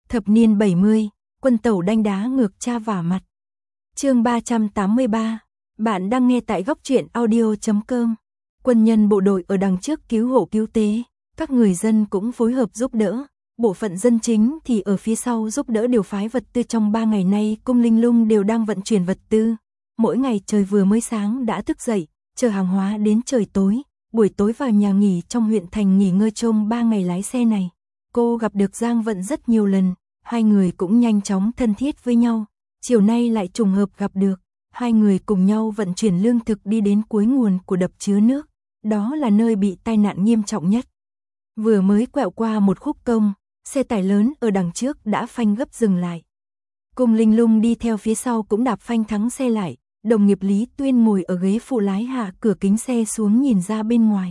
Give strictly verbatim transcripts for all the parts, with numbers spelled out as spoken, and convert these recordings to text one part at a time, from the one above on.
Thập niên bảy mươi, quân tẩu đanh đá ngược cha vả mặt. Chương ba trăm tám mươi ba. Bạn đang nghe tại góc truyện audio chấm com. Quân nhân bộ đội ở đằng trước cứu hộ cứu tế, các người dân cũng phối hợp giúp đỡ. Bộ phận dân chính thì ở phía sau giúp đỡ điều phái vật tư. Trong ba ngày nay cung Linh Lung đều đang vận chuyển vật tư. Mỗi ngày trời vừa mới sáng đã thức dậy, chờ hàng hóa đến trời tối. Buổi tối vào nhà nghỉ trong huyện thành nghỉ ngơi. Trong ba ngày lái xe này, cô gặp được Giang Vận rất nhiều lần, hai người cũng nhanh chóng thân thiết với nhau. Chiều nay lại trùng hợp gặp được, hai người cùng nhau vận chuyển lương thực đi đến cuối nguồn của đập chứa nước, đó là nơi bị tai nạn nghiêm trọng nhất. Vừa mới quẹo qua một khúc cong, xe tải lớn ở đằng trước đã phanh gấp dừng lại. Cung Linh Lung đi theo phía sau cũng đạp phanh thắng xe lại, đồng nghiệp Lý Tuyên ngồi ở ghế phụ lái hạ cửa kính xe xuống nhìn ra bên ngoài.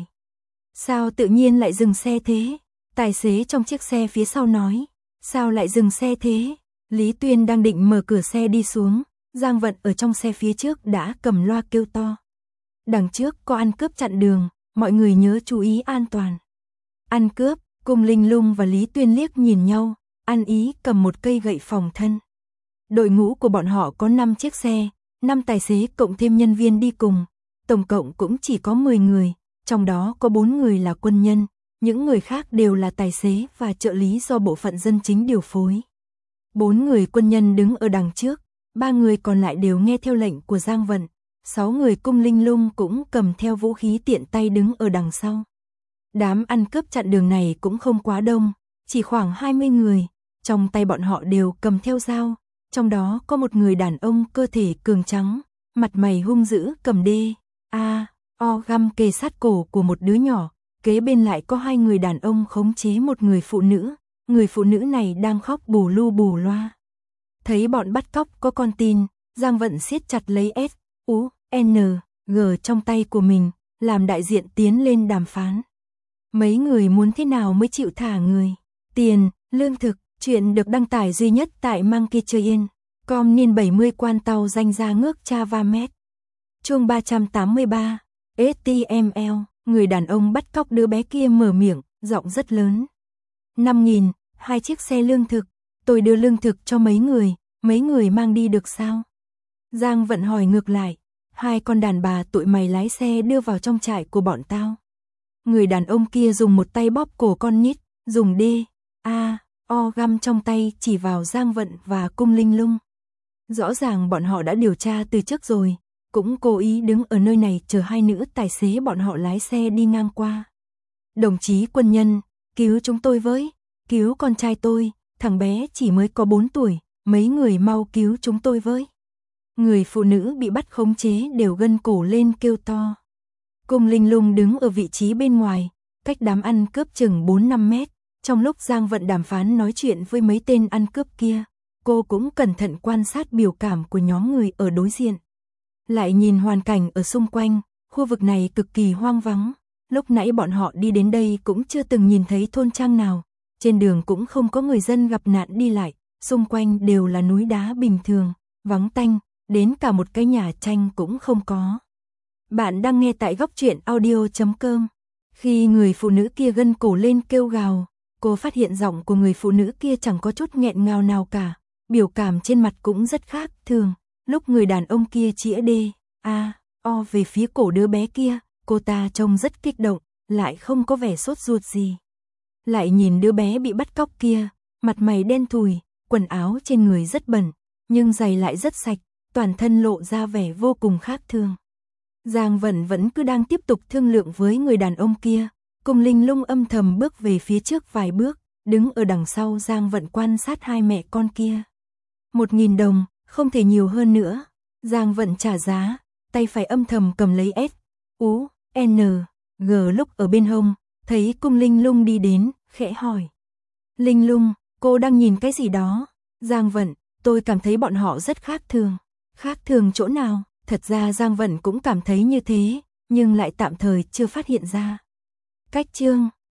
Sao tự nhiên lại dừng xe thế? Tài xế trong chiếc xe phía sau nói. Sao lại dừng xe thế? Lý Tuyên đang định mở cửa xe đi xuống, Giang Vận ở trong xe phía trước đã cầm loa kêu to. Đằng trước có ăn cướp chặn đường, mọi người nhớ chú ý an toàn. Ăn cướp, Cung Linh Lung và Lý Tuyên liếc nhìn nhau, ăn ý cầm một cây gậy phòng thân. Đội ngũ của bọn họ có năm chiếc xe, năm tài xế cộng thêm nhân viên đi cùng, tổng cộng cũng chỉ có mười người, trong đó có bốn người là quân nhân, những người khác đều là tài xế và trợ lý do bộ phận dân chính điều phối. Bốn người quân nhân đứng ở đằng trước, ba người còn lại đều nghe theo lệnh của Giang Vận, sáu người Cung Linh Lung cũng cầm theo vũ khí tiện tay đứng ở đằng sau. Đám ăn cướp chặn đường này cũng không quá đông, chỉ khoảng hai mươi người, trong tay bọn họ đều cầm theo dao, trong đó có một người đàn ông cơ thể cường trắng, mặt mày hung dữ cầm đê, a, o găm kề sát cổ của một đứa nhỏ, kế bên lại có hai người đàn ông khống chế một người phụ nữ, người phụ nữ này đang khóc bù lu bù loa. Thấy bọn bắt cóc có con tin, Giang Vận siết chặt lấy S, U, N, G trong tay của mình, làm đại diện tiến lên đàm phán. Mấy người muốn thế nào mới chịu thả người? Tiền, lương thực, chuyện được đăng tải duy nhất tại Monkey Train, com niên bảy mươi quan tàu danh ra ngước cha va mét. Chương ba trăm tám mươi ba, ét tê em lờ, người đàn ông bắt cóc đứa bé kia mở miệng, giọng rất lớn. năm nghìn, hai chiếc xe lương thực, tôi đưa lương thực cho mấy người, mấy người mang đi được sao? Giang Vận hỏi ngược lại, hai con đàn bà tụi mày lái xe đưa vào trong trại của bọn tao. Người đàn ông kia dùng một tay bóp cổ con nít, dùng đê, a, o găm trong tay chỉ vào Giang Vận và Cung Linh Lung. Rõ ràng bọn họ đã điều tra từ trước rồi, cũng cố ý đứng ở nơi này chờ hai nữ tài xế bọn họ lái xe đi ngang qua. Đồng chí quân nhân, cứu chúng tôi với, cứu con trai tôi, thằng bé chỉ mới có bốn tuổi, mấy người mau cứu chúng tôi với. Người phụ nữ bị bắt khống chế đều gân cổ lên kêu to. Cung Linh Lung đứng ở vị trí bên ngoài, cách đám ăn cướp chừng bốn năm mét, trong lúc Giang Vận đàm phán nói chuyện với mấy tên ăn cướp kia, cô cũng cẩn thận quan sát biểu cảm của nhóm người ở đối diện. Lại nhìn hoàn cảnh ở xung quanh, khu vực này cực kỳ hoang vắng, lúc nãy bọn họ đi đến đây cũng chưa từng nhìn thấy thôn trang nào, trên đường cũng không có người dân gặp nạn đi lại, xung quanh đều là núi đá bình thường, vắng tanh, đến cả một cái nhà tranh cũng không có. Bạn đang nghe tại góc truyện audio chấm com. Khi người phụ nữ kia gân cổ lên kêu gào, cô phát hiện giọng của người phụ nữ kia chẳng có chút nghẹn ngào nào cả, biểu cảm trên mặt cũng rất khác thường. Lúc người đàn ông kia chĩa đê, a, o về phía cổ đứa bé kia, cô ta trông rất kích động, lại không có vẻ sốt ruột gì. Lại nhìn đứa bé bị bắt cóc kia, mặt mày đen thùi, quần áo trên người rất bẩn, nhưng giày lại rất sạch, toàn thân lộ ra vẻ vô cùng khác thường. Giang Vận vẫn cứ đang tiếp tục thương lượng với người đàn ông kia, Cung Linh Lung âm thầm bước về phía trước vài bước, đứng ở đằng sau Giang Vận quan sát hai mẹ con kia. Một nghìn đồng, không thể nhiều hơn nữa. Giang Vận trả giá, tay phải âm thầm cầm lấy S, U, N, G lúc ở bên hông, thấy Cung Linh Lung đi đến, khẽ hỏi. Linh Lung, cô đang nhìn cái gì đó? Giang Vận, tôi cảm thấy bọn họ rất khác thường. Khác thường chỗ nào? Thật ra Giang Vận cũng cảm thấy như thế, nhưng lại tạm thời chưa phát hiện ra. Cách chương